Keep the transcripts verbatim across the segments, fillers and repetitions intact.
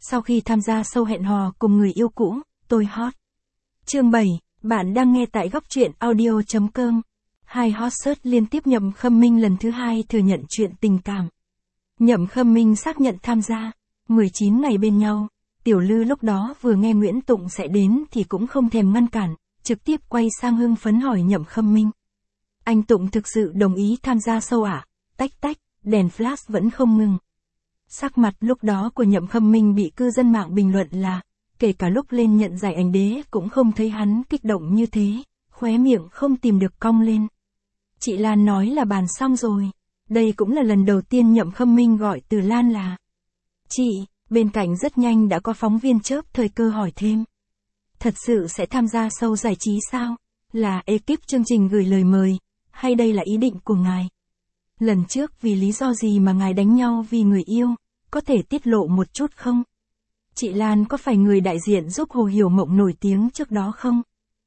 Sau khi tham gia show hẹn hò cùng người yêu cũ, tôi hot. Chương bảy, bạn đang nghe tại góc truyện audio chấm com. Hai hot search liên tiếp. Nhậm Khâm Minh lần thứ hai thừa nhận chuyện tình cảm. Nhậm Khâm Minh xác nhận tham gia. mười chín ngày bên nhau. Tiểu Lư lúc đó vừa nghe Nguyễn Tụng sẽ đến thì cũng không thèm ngăn cản, trực tiếp quay sang hưng phấn hỏi Nhậm Khâm Minh. Anh Tụng thực sự đồng ý tham gia show à? Tách tách, đèn flash vẫn không ngừng. Sắc mặt lúc đó của Nhậm Khâm Minh bị cư dân mạng bình luận là, kể cả lúc lên nhận giải ảnh đế cũng không thấy hắn kích động như thế, khóe miệng không tìm được cong lên. Chị Lan nói là bàn xong rồi. Đây cũng là lần đầu tiên Nhậm Khâm Minh gọi Từ Lan là chị. Bên cạnh rất nhanh đã có phóng viên chớp thời cơ hỏi thêm. Thật sự sẽ tham gia show giải trí sao? Là ekip chương trình gửi lời mời, hay đây là ý định của ngài? Lần trước vì lý do gì mà ngài đánh nhau vì người yêu, có thể tiết lộ một chút không? Chị Lan có phải người đại diện giúp Hồ Hiểu Mộng nổi tiếng trước đó không?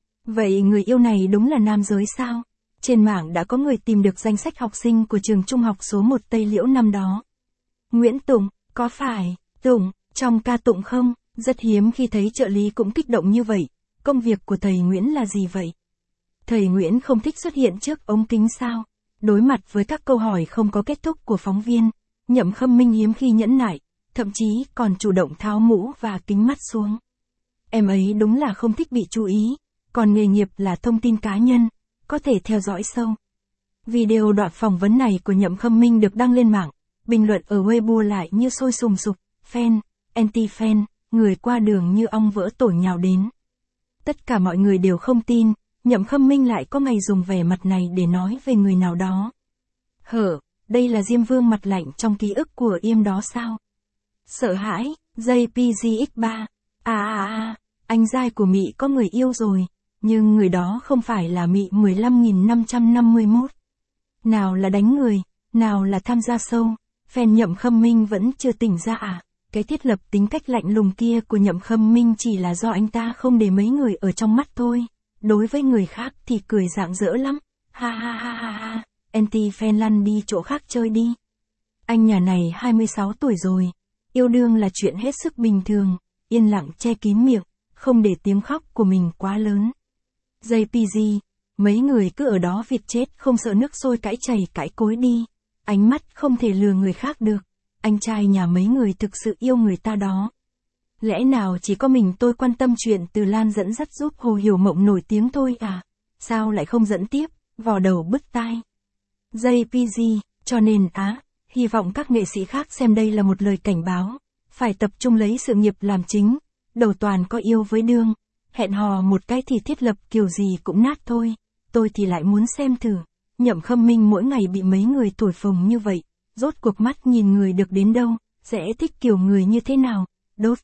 Vậy người yêu này đúng là nam giới sao? Trên mạng đã có người tìm được danh sách học sinh của trường trung học số một Tây Liễu năm đó. Nguyễn Tụng, có phải Tụng trong ca tụng không? Rất hiếm khi thấy trợ lý cũng kích động như vậy. Công việc của thầy Nguyễn là gì vậy? Thầy Nguyễn không thích xuất hiện trước ống kính sao? Đối mặt với các câu hỏi không có kết thúc của phóng viên, Nhậm Khâm Minh hiếm khi nhẫn nại, thậm chí còn chủ động tháo mũ và kính mắt xuống. Em ấy đúng là không thích bị chú ý, còn nghề nghiệp là thông tin cá nhân, có thể theo dõi sâu. Video đoạn phỏng vấn này của Nhậm Khâm Minh được đăng lên mạng, bình luận ở Weibo lại như sôi sùng sục, fan, anti-fan, người qua đường như ong vỡ tổ nhào đến. Tất cả mọi người đều không tin, Nhậm Khâm Minh lại có ngày dùng vẻ mặt này để nói về người nào đó. Hở, đây là Diêm Vương mặt lạnh trong ký ức của Yêm đó sao? Sợ hãi, gi pê giê ích ba, à à à, anh giai của Mị có người yêu rồi, nhưng người đó không phải là Mị mười lăm nghìn năm trăm năm mươi mốt. Nào là đánh người, nào là tham gia show, fan Nhậm Khâm Minh vẫn chưa tỉnh ra à? Cái thiết lập tính cách lạnh lùng kia của Nhậm Khâm Minh chỉ là do anh ta không để mấy người ở trong mắt thôi. Đối với người khác thì cười rạng rỡ lắm. Ha ha ha ha ha, anti-fan lăn đi chỗ khác chơi đi. Anh nhà này hai mươi sáu tuổi rồi. Yêu đương là chuyện hết sức bình thường. Yên lặng che kín miệng, không để tiếng khóc của mình quá lớn. gi pê giê, mấy người cứ ở đó việt chết không sợ nước sôi cãi chày cãi cối đi. Ánh mắt không thể lừa người khác được. Anh trai nhà mấy người thực sự yêu người ta đó. Lẽ nào chỉ có mình tôi quan tâm chuyện Từ Lan dẫn dắt giúp Hồ Hiểu Mộng nổi tiếng thôi à? Sao lại không dẫn tiếp, vò đầu bứt tai? gi pê giê, cho nên á, hy vọng các nghệ sĩ khác xem đây là một lời cảnh báo. Phải tập trung lấy sự nghiệp làm chính, đầu toàn có yêu với đương. Hẹn hò một cái thì thiết lập kiểu gì cũng nát thôi. Tôi thì lại muốn xem thử. Nhậm Khâm Minh mỗi ngày bị mấy người thổi phồng như vậy. Rốt cuộc mắt nhìn người được đến đâu, sẽ thích kiểu người như thế nào? Đốt.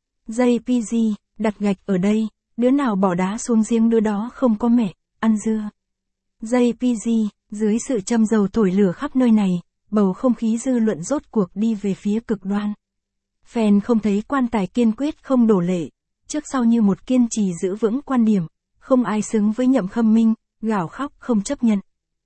gi pê giê, đặt gạch ở đây, đứa nào bỏ đá xuống giếng đứa đó không có mẹ, ăn dưa. gi pê giê, dưới sự châm dầu thổi lửa khắp nơi này, bầu không khí dư luận rốt cuộc đi về phía cực đoan. Fan không thấy quan tài kiên quyết không đổ lệ, trước sau như một kiên trì giữ vững quan điểm, không ai xứng với Nhậm Khâm Minh, gào khóc không chấp nhận.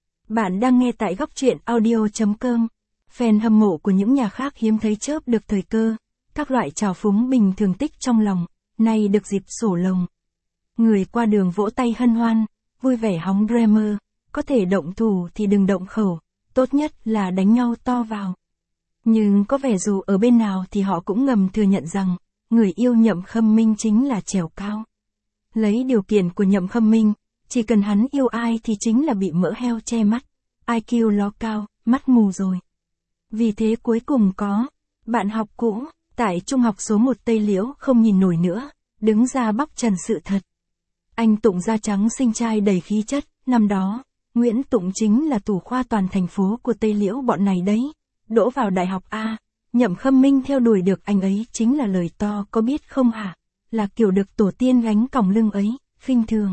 Bạn đang nghe tại góc truyện audio chấm com. Fan hâm mộ của những nhà khác hiếm thấy chớp được thời cơ, các loại trào phúng bình thường tích trong lòng, nay được dịp sổ lồng. Người qua đường vỗ tay hân hoan, vui vẻ hóng drama, có thể động thủ thì đừng động khẩu, tốt nhất là đánh nhau to vào. Nhưng có vẻ dù ở bên nào thì họ cũng ngầm thừa nhận rằng, người yêu Nhậm Khâm Minh chính là trèo cao. Lấy điều kiện của Nhậm Khâm Minh, chỉ cần hắn yêu ai thì chính là bị mỡ heo che mắt, i kiu ló cao, mắt mù rồi. Vì thế cuối cùng có, bạn học cũ, tại trung học số một Tây Liễu không nhìn nổi nữa, đứng ra bóc trần sự thật. Anh Tụng da trắng xinh trai đầy khí chất, năm đó, Nguyễn Tụng chính là thủ khoa toàn thành phố của Tây Liễu bọn này đấy. Đỗ vào đại học A, Nhậm Khâm Minh theo đuổi được anh ấy chính là lời to có biết không hả? Là kiểu được tổ tiên gánh còng lưng ấy, khinh thường.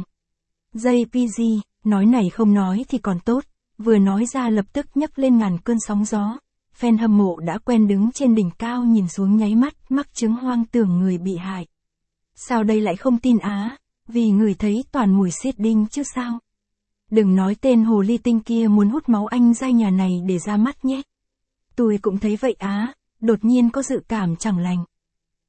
gi pê giê, nói này không nói thì còn tốt, vừa nói ra lập tức nhấc lên ngàn cơn sóng gió. Fan hâm mộ đã quen đứng trên đỉnh cao nhìn xuống nháy mắt, mắc chứng hoang tưởng người bị hại. Sao đây lại không tin á? Vì người thấy toàn mùi xiết đinh chứ sao? Đừng nói tên hồ ly tinh kia muốn hút máu anh giai nhà này để ra mắt nhé. Tôi cũng thấy vậy á, đột nhiên có dự cảm chẳng lành.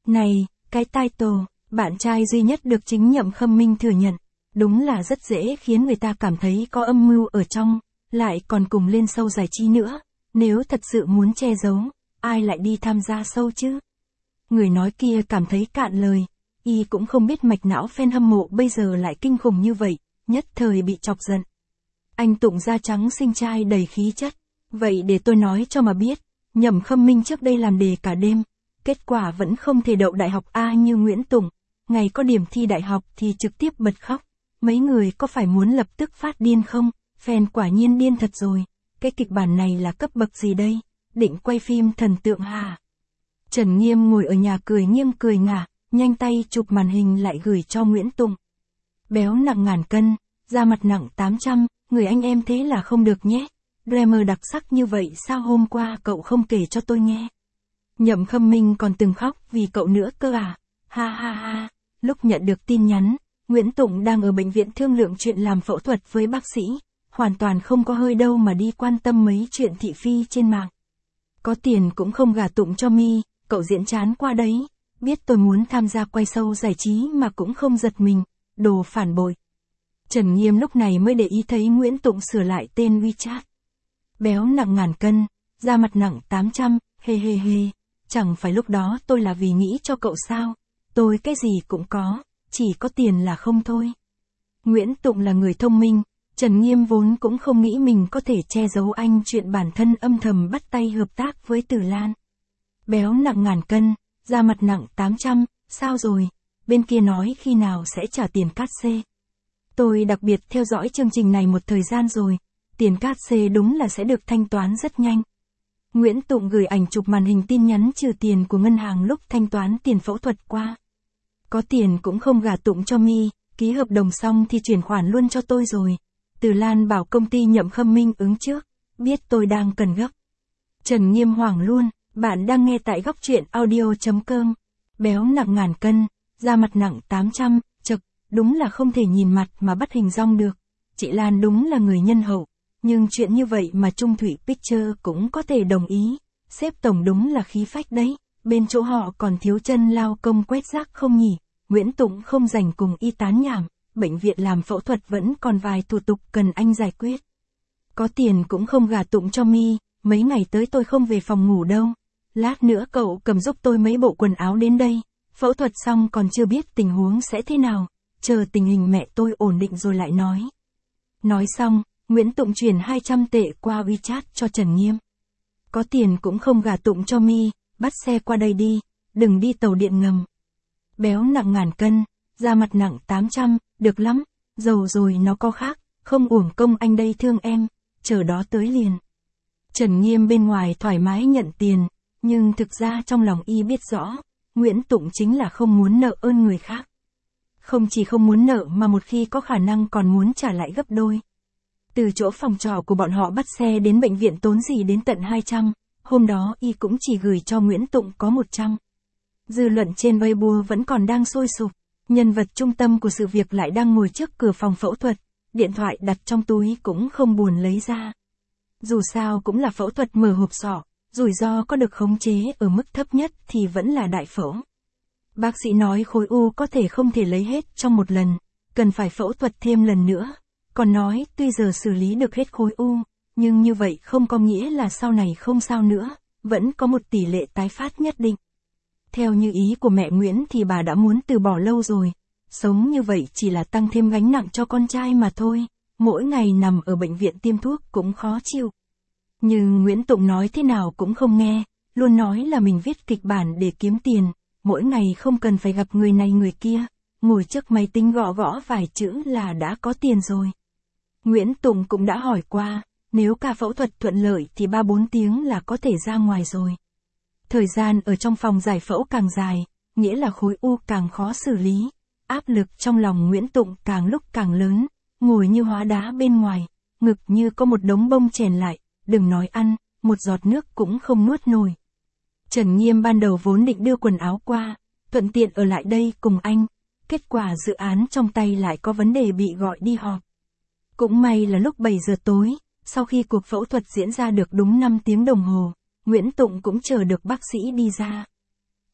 Này, cái title, bạn trai duy nhất được chính Nhậm Khâm Minh thừa nhận, đúng là rất dễ khiến người ta cảm thấy có âm mưu ở trong, lại còn cùng lên show giải trí nữa, nếu thật sự muốn che giấu, ai lại đi tham gia show chứ? Người nói kia cảm thấy cạn lời, y cũng không biết mạch não fan hâm mộ bây giờ lại kinh khủng như vậy, nhất thời bị chọc giận. Anh Tụng da trắng xinh trai đầy khí chất, vậy để tôi nói cho mà biết, Nhậm Khâm Minh trước đây làm đề cả đêm, kết quả vẫn không thể đậu đại học A như Nguyễn Tụng, ngày có điểm thi đại học thì trực tiếp bật khóc, mấy người có phải muốn lập tức phát điên không? Fan quả nhiên điên thật rồi, cái kịch bản này là cấp bậc gì đây, định quay phim thần tượng hả? Trần Nghiêm ngồi ở nhà cười nghiêng cười ngả, nhanh tay chụp màn hình lại gửi cho Nguyễn Tụng. Béo nặng ngàn cân, da mặt nặng tám trăm, người anh em thế là không được nhé. Dreamer đặc sắc như vậy sao hôm qua cậu không kể cho tôi nghe? Nhậm Khâm Minh còn từng khóc vì cậu nữa cơ à? Ha ha ha, lúc nhận được tin nhắn, Nguyễn Tụng đang ở bệnh viện thương lượng chuyện làm phẫu thuật với bác sĩ, hoàn toàn không có hơi đâu mà đi quan tâm mấy chuyện thị phi trên mạng. Có tiền cũng không gả Tụng cho mi, cậu diễn chán qua đấy, biết tôi muốn tham gia quay show giải trí mà cũng không giật mình, đồ phản bội. Trần Nghiêm lúc này mới để ý thấy Nguyễn Tụng sửa lại tên WeChat. Béo nặng ngàn cân, da mặt nặng tám trăm, hê hê hê, chẳng phải lúc đó tôi là vì nghĩ cho cậu sao, tôi cái gì cũng có, chỉ có tiền là không thôi. Nguyễn Tụng là người thông minh, Trần Nghiêm vốn cũng không nghĩ mình có thể che giấu anh chuyện bản thân âm thầm bắt tay hợp tác với Tử Lan. Béo nặng ngàn cân, da mặt nặng tám trăm, sao rồi, bên kia nói khi nào sẽ trả tiền cát xê. Tôi đặc biệt theo dõi chương trình này một thời gian rồi, tiền cát xê đúng là sẽ được thanh toán rất nhanh. Nguyễn Tụng gửi ảnh chụp màn hình tin nhắn trừ tiền của ngân hàng lúc thanh toán tiền phẫu thuật qua. Có tiền cũng không gả Tụng cho mi, ký hợp đồng xong thì chuyển khoản luôn cho tôi rồi. Từ Lan bảo công ty Nhậm Khâm Minh ứng trước, biết tôi đang cần gấp. Trần Nghiêm hoảng luôn, bạn đang nghe tại góc truyện audio.com. Béo nặng ngàn cân, da mặt nặng tám trăm, chật, đúng là không thể nhìn mặt mà bắt hình dong được. Chị Lan đúng là người nhân hậu, nhưng chuyện như vậy mà Trung Thủy Picture cũng có thể đồng ý. Sếp tổng đúng là khí phách đấy, bên chỗ họ còn thiếu chân lao công quét rác không nhỉ? Nguyễn Tụng không rảnh cùng y tán nhảm, bệnh viện làm phẫu thuật vẫn còn vài thủ tục cần anh giải quyết. Có tiền cũng không gả Tụng cho mi, mấy ngày tới tôi không về phòng ngủ đâu. Lát nữa cậu cầm giúp tôi mấy bộ quần áo đến đây, phẫu thuật xong còn chưa biết tình huống sẽ thế nào, chờ tình hình mẹ tôi ổn định rồi lại nói. Nói xong, Nguyễn Tụng chuyển hai trăm tệ qua WeChat cho Trần Nghiêm. Có tiền cũng không gả Tụng cho mi, bắt xe qua đây đi, đừng đi tàu điện ngầm. Béo nặng ngàn cân, da mặt nặng tám trăm, được lắm, giàu rồi nó có khác, không uổng công anh đây thương em, chờ đó tới liền. Trần Nghiêm bên ngoài thoải mái nhận tiền, nhưng thực ra trong lòng y biết rõ, Nguyễn Tụng chính là không muốn nợ ơn người khác. Không chỉ không muốn nợ mà một khi có khả năng còn muốn trả lại gấp đôi. Từ chỗ phòng trọ của bọn họ bắt xe đến bệnh viện tốn gì đến tận hai trăm, hôm đó y cũng chỉ gửi cho Nguyễn Tụng có một trăm. Dư luận trên Weibo vẫn còn đang sôi sục, nhân vật trung tâm của sự việc lại đang ngồi trước cửa phòng phẫu thuật, điện thoại đặt trong túi cũng không buồn lấy ra. Dù sao cũng là phẫu thuật mở hộp sọ, rủi ro có được khống chế ở mức thấp nhất thì vẫn là đại phẫu. Bác sĩ nói khối u có thể không thể lấy hết trong một lần, cần phải phẫu thuật thêm lần nữa. Còn nói tuy giờ xử lý được hết khối u, nhưng như vậy không có nghĩa là sau này không sao nữa, vẫn có một tỷ lệ tái phát nhất định. Theo như ý của mẹ Nguyễn thì bà đã muốn từ bỏ lâu rồi, sống như vậy chỉ là tăng thêm gánh nặng cho con trai mà thôi, mỗi ngày nằm ở bệnh viện tiêm thuốc cũng khó chịu. Nhưng Nguyễn Tụng nói thế nào cũng không nghe, luôn nói là mình viết kịch bản để kiếm tiền, mỗi ngày không cần phải gặp người này người kia, ngồi trước máy tính gõ gõ vài chữ là đã có tiền rồi. Nguyễn Tụng cũng đã hỏi qua, nếu ca phẫu thuật thuận lợi thì ba bốn tiếng là có thể ra ngoài rồi. Thời gian ở trong phòng giải phẫu càng dài, nghĩa là khối u càng khó xử lý, áp lực trong lòng Nguyễn Tụng càng lúc càng lớn, ngồi như hóa đá bên ngoài, ngực như có một đống bông chèn lại, đừng nói ăn, một giọt nước cũng không nuốt nổi. Trần Nghiêm ban đầu vốn định đưa quần áo qua, thuận tiện ở lại đây cùng anh, kết quả dự án trong tay lại có vấn đề bị gọi đi họp. Cũng may là lúc bảy giờ tối, sau khi cuộc phẫu thuật diễn ra được đúng năm tiếng đồng hồ, Nguyễn Tụng cũng chờ được bác sĩ đi ra.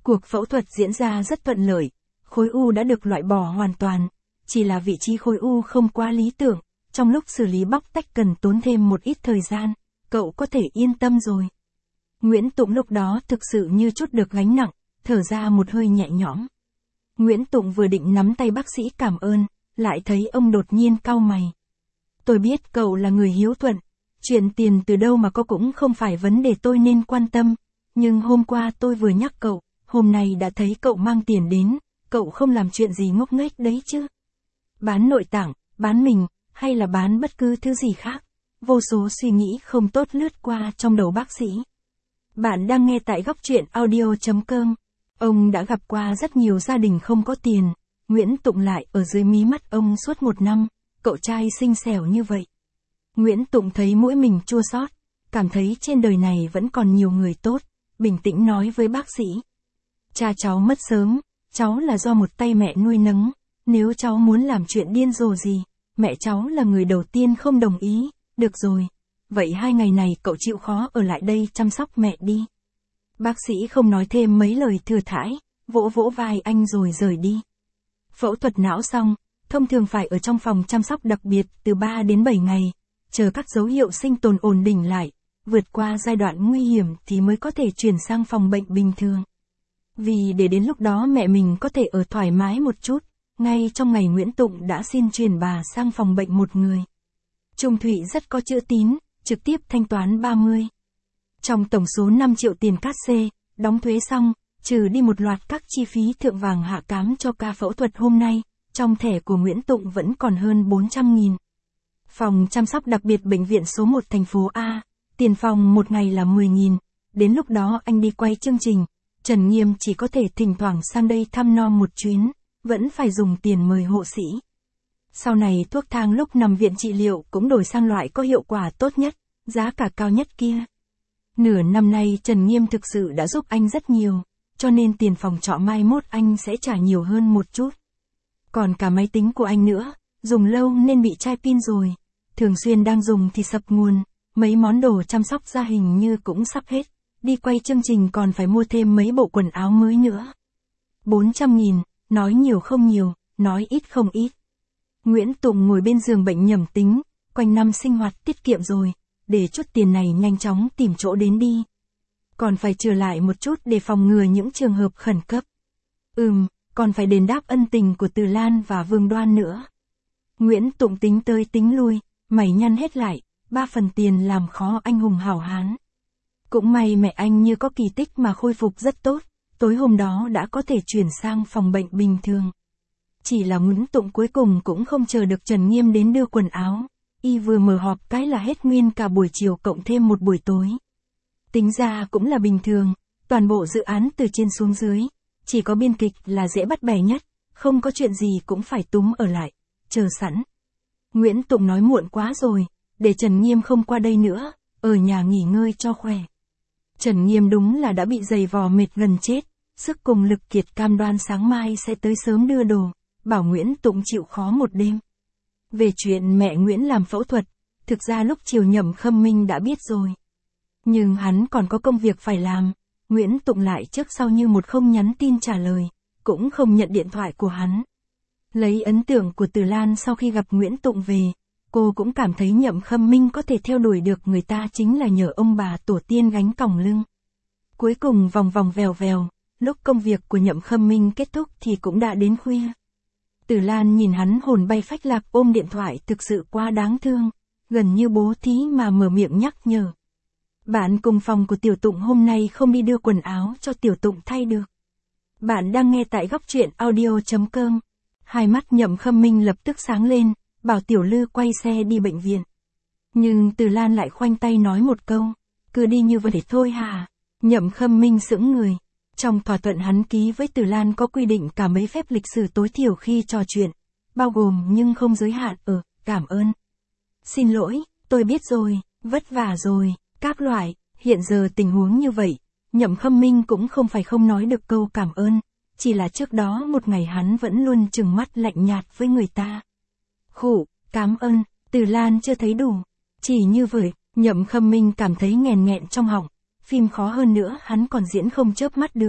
Cuộc phẫu thuật diễn ra rất thuận lợi, khối u đã được loại bỏ hoàn toàn, chỉ là vị trí khối u không quá lý tưởng, trong lúc xử lý bóc tách cần tốn thêm một ít thời gian, cậu có thể yên tâm rồi. Nguyễn Tụng lúc đó thực sự như chút được gánh nặng, thở ra một hơi nhẹ nhõm. Nguyễn Tụng vừa định nắm tay bác sĩ cảm ơn, lại thấy ông đột nhiên cau mày. Tôi biết cậu là người hiếu thuận, chuyện tiền từ đâu mà có cũng không phải vấn đề tôi nên quan tâm, nhưng hôm qua tôi vừa nhắc cậu, hôm nay đã thấy cậu mang tiền đến, cậu không làm chuyện gì ngốc nghếch đấy chứ. Bán nội tạng, bán mình, hay là bán bất cứ thứ gì khác, vô số suy nghĩ không tốt lướt qua trong đầu bác sĩ. Bạn đang nghe tại góc truyện audio chấm com. Ông đã gặp qua rất nhiều gia đình không có tiền, Nguyễn Tụng lại ở dưới mí mắt ông suốt một năm, cậu trai xinh xẻo như vậy. Nguyễn Tụng thấy mũi mình chua xót, cảm thấy trên đời này vẫn còn nhiều người tốt, bình tĩnh nói với bác sĩ. Cha cháu mất sớm, cháu là do một tay mẹ nuôi nấng, nếu cháu muốn làm chuyện điên rồ gì, mẹ cháu là người đầu tiên không đồng ý, được rồi. Vậy hai ngày này cậu chịu khó ở lại đây chăm sóc mẹ đi. Bác sĩ không nói thêm mấy lời thừa thãi, vỗ vỗ vai anh rồi rời đi. Phẫu thuật não xong, thông thường phải ở trong phòng chăm sóc đặc biệt từ ba đến bảy ngày, chờ các dấu hiệu sinh tồn ổn định lại, vượt qua giai đoạn nguy hiểm thì mới có thể chuyển sang phòng bệnh bình thường. Vì để đến lúc đó mẹ mình có thể ở thoải mái một chút, ngay trong ngày Nguyễn Tụng đã xin chuyển bà sang phòng bệnh một người. Trung Thụy rất có chữ tín, trực tiếp thanh toán ba mươi. Trong tổng số năm triệu tiền cát xê, đóng thuế xong, trừ đi một loạt các chi phí thượng vàng hạ cám cho ca phẫu thuật hôm nay, trong thẻ của Nguyễn Tụng vẫn còn hơn bốn trăm nghìn. Phòng chăm sóc đặc biệt bệnh viện số một thành phố A, tiền phòng một ngày là mười nghìn, đến lúc đó anh đi quay chương trình, Trần Nghiêm chỉ có thể thỉnh thoảng sang đây thăm nom một chuyến, vẫn phải dùng tiền mời hộ sĩ. Sau này thuốc thang lúc nằm viện trị liệu cũng đổi sang loại có hiệu quả tốt nhất, giá cả cao nhất kia. Nửa năm nay Trần Nghiêm thực sự đã giúp anh rất nhiều, cho nên tiền phòng trọ mai mốt anh sẽ trả nhiều hơn một chút. Còn cả máy tính của anh nữa, dùng lâu nên bị chai pin rồi, thường xuyên đang dùng thì sập nguồn, mấy món đồ chăm sóc da hình như cũng sắp hết, đi quay chương trình còn phải mua thêm mấy bộ quần áo mới nữa. bốn trăm nghìn, nói nhiều không nhiều, nói ít không ít. Nguyễn Tụng ngồi bên giường bệnh nhẩm tính, quanh năm sinh hoạt tiết kiệm rồi, để chút tiền này nhanh chóng tìm chỗ đến đi. Còn phải trừ lại một chút để phòng ngừa những trường hợp khẩn cấp. Ừm, còn phải đền đáp ân tình của Từ Lan và Vương Đoan nữa. Nguyễn Tụng tính tới tính lui, mày nhăn hết lại, ba phần tiền làm khó anh hùng hảo hán. Cũng may mẹ anh như có kỳ tích mà khôi phục rất tốt, tối hôm đó đã có thể chuyển sang phòng bệnh bình thường. Chỉ là Nguyễn Tụng cuối cùng cũng không chờ được Trần Nghiêm đến đưa quần áo, y vừa mở họp cái là hết nguyên cả buổi chiều cộng thêm một buổi tối. Tính ra cũng là bình thường, toàn bộ dự án từ trên xuống dưới, chỉ có biên kịch là dễ bắt bẻ nhất, không có chuyện gì cũng phải túm ở lại, chờ sẵn. Nguyễn Tụng nói muộn quá rồi, để Trần Nghiêm không qua đây nữa, ở nhà nghỉ ngơi cho khỏe. Trần Nghiêm đúng là đã bị giày vò mệt gần chết, sức cùng lực kiệt cam đoan sáng mai sẽ tới sớm đưa đồ, bảo Nguyễn Tụng chịu khó một đêm. Về chuyện mẹ Nguyễn làm phẫu thuật, thực ra lúc chiều Nhậm Khâm Minh đã biết rồi. Nhưng hắn còn có công việc phải làm, Nguyễn Tụng lại trước sau như một không nhắn tin trả lời, cũng không nhận điện thoại của hắn. Lấy ấn tượng của Từ Lan sau khi gặp Nguyễn Tụng về, cô cũng cảm thấy Nhậm Khâm Minh có thể theo đuổi được người ta chính là nhờ ông bà tổ tiên gánh còng lưng. Cuối cùng vòng vòng vèo vèo, lúc công việc của Nhậm Khâm Minh kết thúc thì cũng đã đến khuya. Từ Lan nhìn hắn hồn bay phách lạc ôm điện thoại thực sự quá đáng thương, gần như bố thí mà mở miệng nhắc nhở. Bạn cùng phòng của Tiểu Tụng hôm nay không đi đưa quần áo cho Tiểu Tụng thay được. Bạn đang nghe tại góc truyện audio chấm com. Hai mắt Nhậm Khâm Minh lập tức sáng lên, bảo Tiểu Lư quay xe đi bệnh viện. Nhưng Từ Lan lại khoanh tay nói một câu, cứ đi như vậy thôi hả? Nhậm Khâm Minh sững người. Trong thỏa thuận hắn ký với Từ Lan có quy định cả mấy phép lịch sử tối thiểu khi trò chuyện, bao gồm nhưng không giới hạn ở, cảm ơn. Xin lỗi, tôi biết rồi, vất vả rồi, các loại, hiện giờ tình huống như vậy, Nhậm Khâm Minh cũng không phải không nói được câu cảm ơn, chỉ là trước đó một ngày hắn vẫn luôn trừng mắt lạnh nhạt với người ta. Khụ, cảm ơn, Từ Lan chưa thấy đủ. Chỉ như vậy, Nhậm Khâm Minh cảm thấy nghèn nghẹn trong họng. Phim khó hơn nữa hắn còn diễn không chớp mắt được,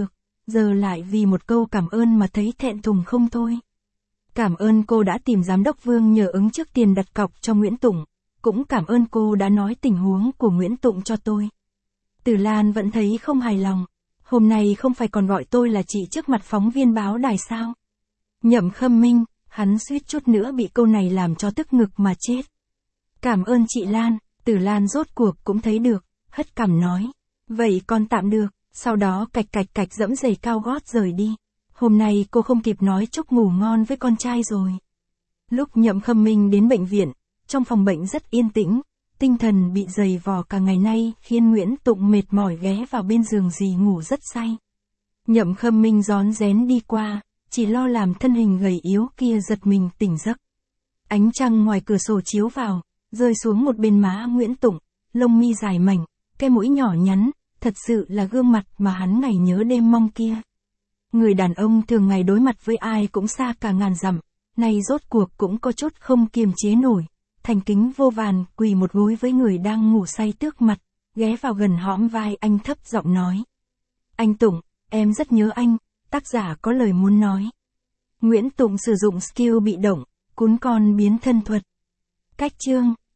giờ lại vì một câu cảm ơn mà thấy thẹn thùng không thôi. Cảm ơn cô đã tìm giám đốc Vương nhờ ứng trước tiền đặt cọc cho Nguyễn Tụng, cũng cảm ơn cô đã nói tình huống của Nguyễn Tụng cho tôi. Tử Lan vẫn thấy không hài lòng, hôm nay không phải còn gọi tôi là chị trước mặt phóng viên báo đài sao? Nhậm Khâm Minh, hắn suýt chút nữa bị câu này làm cho tức ngực mà chết. Cảm ơn chị Lan, Tử Lan rốt cuộc cũng thấy được, hất cằm nói. Vậy con tạm được, sau đó cạch cạch cạch dẫm giày cao gót rời đi. Hôm nay cô không kịp nói chúc ngủ ngon với con trai rồi. Lúc Nhậm Khâm Minh đến bệnh viện, trong phòng bệnh rất yên tĩnh, tinh thần bị dày vò cả ngày nay khiến Nguyễn Tụng mệt mỏi ghé vào bên giường dì ngủ rất say. Nhậm Khâm Minh rón rén đi qua, chỉ lo làm thân hình gầy yếu kia giật mình tỉnh giấc. Ánh trăng ngoài cửa sổ chiếu vào, rơi xuống một bên má Nguyễn Tụng, lông mi dài mảnh, cái mũi nhỏ nhắn, thật sự là gương mặt mà hắn ngày nhớ đêm mong kia. Người đàn ông thường ngày đối mặt với ai cũng xa cả ngàn dặm, nay rốt cuộc cũng có chút không kiềm chế nổi, thành kính vô vàn quỳ một gối với người đang ngủ say tước mặt, ghé vào gần hõm vai anh thấp giọng nói. Anh Tụng, em rất nhớ anh, tác giả có lời muốn nói. Nguyễn Tụng sử dụng skill bị động, cún con biến thân thuật. Cách chương